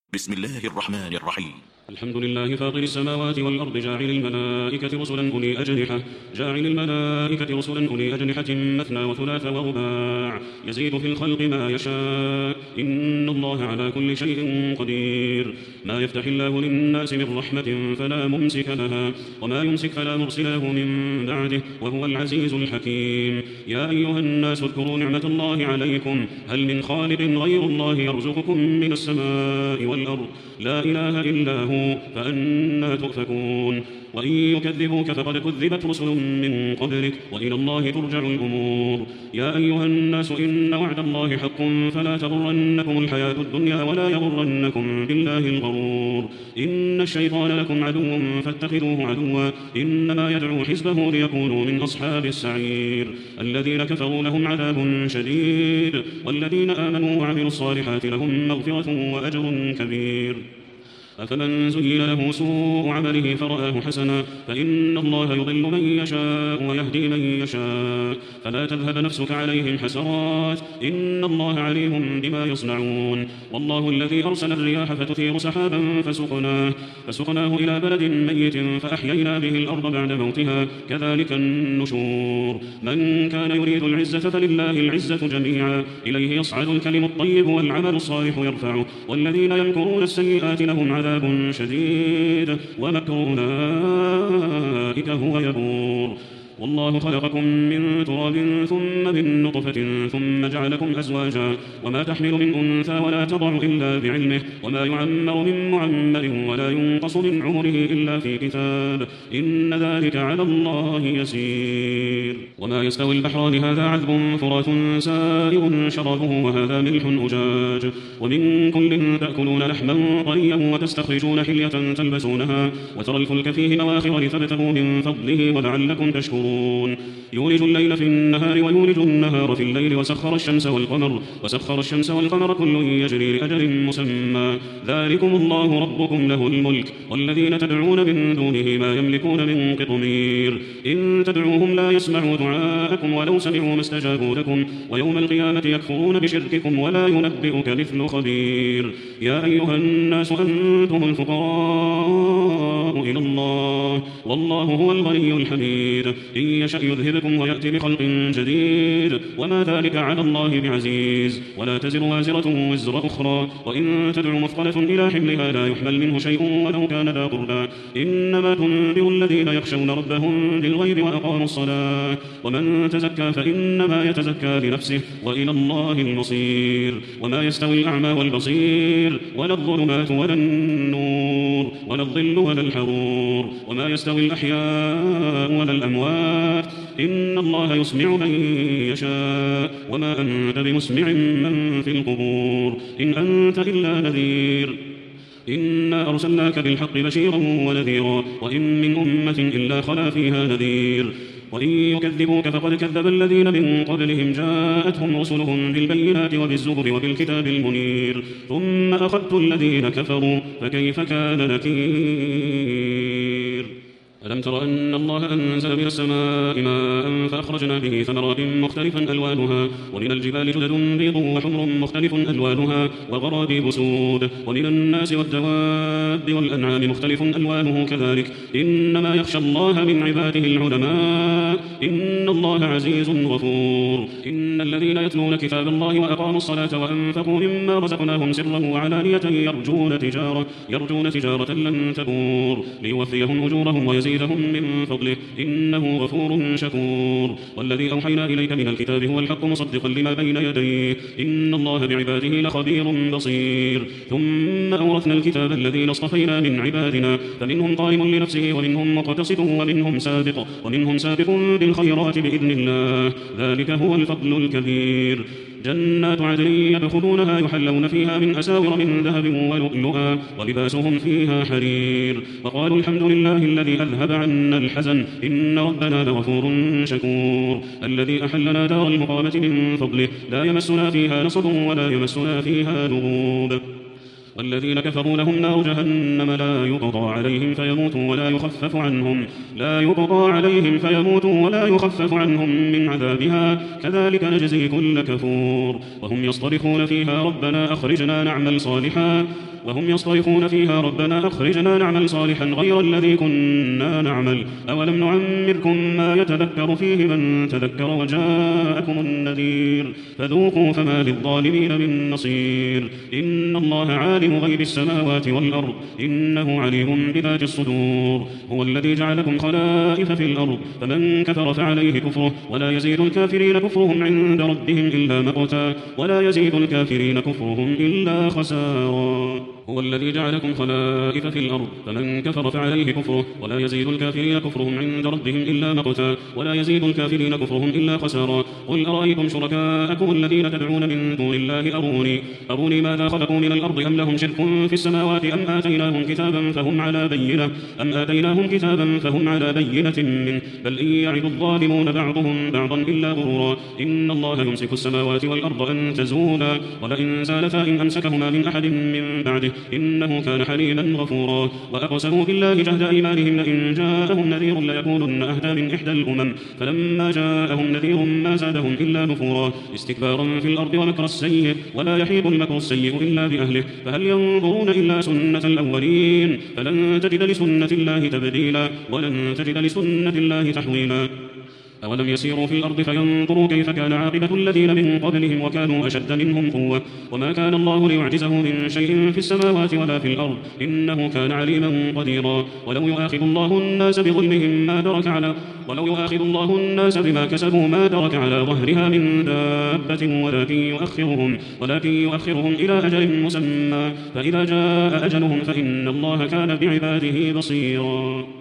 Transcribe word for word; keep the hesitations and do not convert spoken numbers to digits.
بسم الله الرحمن الرحيم. الحمد لله فاطر السماوات والأرض جاعل الملائكة رسلا أولي أجنحة جاعل الملائكة رسلا أولي أجنحة مثنى وثلاث ورباع يزيد في الخلق ما يشاء إن الله على كل شيء قدير. ما يفتح الله للناس من رحمة فلا ممسك لها وما يمسك فلا مرسل له من بعده وهو العزيز الحكيم. يا أيها الناس اذكروا نعمة الله عليكم هل من خالق غير الله يرزقكم من السماء والأرض لا إله إلا هو فأنا تؤفكون. وإن يكذبوك فقد كذبت رسل من قبلك وإلى الله ترجع الأمور. يا أيها الناس إن وعد الله حق فلا تغرنكم الحياة الدنيا ولا يغرنكم بالله الغرور. إن الشيطان لكم عدو فاتخذوه عدوا إنما يدعو حزبه ليكونوا من أصحاب السعير. الذين كفروا لهم عذاب شديد والذين آمنوا وعملوا الصالحات لهم مغفرة وأجر كبير. أفمن زين له سوء عمله فرآه حسنا فإن الله يضل من يشاء ويهدي من يشاء فلا تذهب نفسك عليهم حسرات إن الله عليم بما يصنعون. والله الذي أرسل الرياح فتثير سحابا فسقناه, فسقناه إلى بلد ميت فأحيينا به الأرض بعد موتها كذلك النشور. من كان يريد العزة فلله العزة جميعا إليه يصعد الكلم الطيب والعمل الصالح يرفعه والذين يمكرون السيئات لهم عذاب عذاب شديد ومكر أولئك هو يبور. والله خلقكم من تراب ثم من نطفة ثم جعلكم أزواجا وما تحمل من أنثى ولا تضع إلا بعلمه وما يعمر من معمر ولا ينقص من عمره إلا في كتاب إن ذلك على الله يسير. وما يستوي البحران هذا عذب فرات سائغ شرابه وهذا ملح أجاج ومن كل تأكلون لحما طريا وتستخرجون حلية تلبسونها وترى الفلك فيه مواخر لتبتغوا من فضله ولعلكم تشكرون. يولج الليل في النهار ويولج النهار في الليل وسخر الشمس والقمر وسخر الشمس والقمر كل يجري لأجل مسمى ذلكم الله ربكم له الملك والذين تدعون من دونه ما يملكون من قطمير إن تدعوهم لا يسمعوا دعاءكم ولو سمعوا ما استجابوا لكم ويوم القيامة يكفرون بشرككم ولا ينبئك مثل خبير. يا أيها الناس أنتم الفقراء إلى الله والله هو الغني الحميد إن يشأ يذهبكم ويأتي بخلق جديد وما ذلك على الله بعزيز. ولا تزر وازرة وزر أخرى وإن تدع مثقلة إلى حملها لا يحمل منه شيء ولو كان ذا قربى إنما تنذر الذين يخشون ربهم بالغيب وأقاموا الصلاة ومن تزكى فإنما يتزكى لنفسه وإلى الله المصير. وما يستوي الأعمى والبصير ولا الظلمات ولا النور ولا الظل ولا الحرور وما يستوي الأحياء ولا الأموات إن الله يسمع من يشاء وما أنت بمسمع من في القبور إن أنت إلا نذير. إنا أرسلناك بالحق بشيرا ونذيرا وإن من أمة إلا خلا فيها نذير. وإن يكذبوك فقد كذب الذين من قبلهم جاءتهم رسلهم بالبينات وبالزبر وبالكتاب المنير ثم أخذت الذين كفروا فكيف كان نكير. ألم تر أن الله أنزل من السماء ماء فأخرجنا به ثمرات مختلفا ألوانها ومن الجبال جدد بيض وحمر مختلف ألوانها وغرابيب سود ومن الناس والدواب والأنعام مختلف ألوانه كذلك إنما يخشى الله من عباده العلماء إن الله عزيز غفور. إن الذين يتلون كتاب الله وأقاموا الصلاة وأنفقوا مما رزقناهم سرا وعلانية يرجون تجارة, يرجون تجارة لن تبور ليوفيهم أجورهم ويزيدهم من فضله إنه غفور شكور. والذي أوحينا إليك من الكتاب هو الحق مصدقا لما بين يديه إن الله بعباده لخبير بصير. ثم أورثنا الكتاب الذين اصطفينا من عبادنا فمنهم ظالم لنفسه ومنهم مقتصد ومنهم سابق ومنهم سابق بالخيرات بإذن الله ذلك هو الفضل الكبير. جنات عدن يدخلونها يحلون فيها من أساور من ذهب ولؤلؤا ولباسهم فيها حرير وقالوا الحمد لله الذي أذهب عنا الحزن إن ربنا لغفور شكور. الذي أحلنا دار المقامة من فضله لا يمسنا فيها نصب ولا يمسنا فيها لغوب. والذين كفروا لهم نار جهنم لا يقضى عليهم فيموتوا ولا يخفف عنهم لا يقضى عليهم فيموتوا ولا يخفف عنهم من عذابها كذلك نجزي كل كفور. وهم يصطرخون فيها ربنا أخرجنا نعمل صالحا وهم يصطرخون فيها ربنا أخرجنا نعمل صالحا غير الذي كنا نعمل أولم نعمركم ما يتذكر فيه من تذكر وجاءكم النذير فذوقوا فما للظالمين من نصير إن الله عالم غيب السماوات والأرض إنه عليم بذات الصدور هو الذي جعلكم خلائف في الأرض فمن كفر فعليه كفره ولا يزيد الكافرين كفرهم عند ربهم إلا مقتا ولا يزيد الكافرين كفرهم إلا خسارا هو الذي جعلكم خلائف في الأرض فمن كفر فعليه كفره ولا يزيد الكافرين كفرهم عند ربهم إلا مقتا ولا يزيد الكافرين كفرهم إلا خسارا قل أرأيتم شركاءكم الذين تدعون من دون الله أروني أروني ماذا خلقوا من الأرض أم لهم شرك في السماوات أم آتيناهم كتابا فهم على بينة أم آتيناهم كتابا فهم على بينة منه بل إن يعد الظالمون بعضهم بعضا إلا غرورا إن الله يمسك السماوات والأرض أن تزولا ولئن زالتا إن أمسكهما من أحد من بعده إنه كان حليما غفورا وأقسموا بالله جهد أيمانهم لئن جاءهم نذير ليكونن أهدى من إحدى الأمم فلما جاءهم نذير ما زادهم إلا نفورا استكبارا في الأرض ومكر السيء ولا يحيق المكر السيء إلا بأهله فهل ينظرون إلا سنة الأولين فلن تجد لسنة الله تبديلا ولن تجد لسنة الله تحويلا أولم يسيروا في الأرض فينظروا كيف كان عاقبة الذين من قبلهم وكانوا أشد منهم قوة وما كان الله ليعجزه من شيء في السماوات ولا في الأرض إنه كان عليما قديرا ولو يؤاخذ الله الناس بظلمهم ما ترك على ولو يؤاخذ الله الناس بما كسبوا ما ترك على ظهرها من دابة ولكن يؤخرهم ولكن يؤخرهم إلى أجل مسمى فإذا جاء أجلهم فإن الله كان بعباده بصيرا.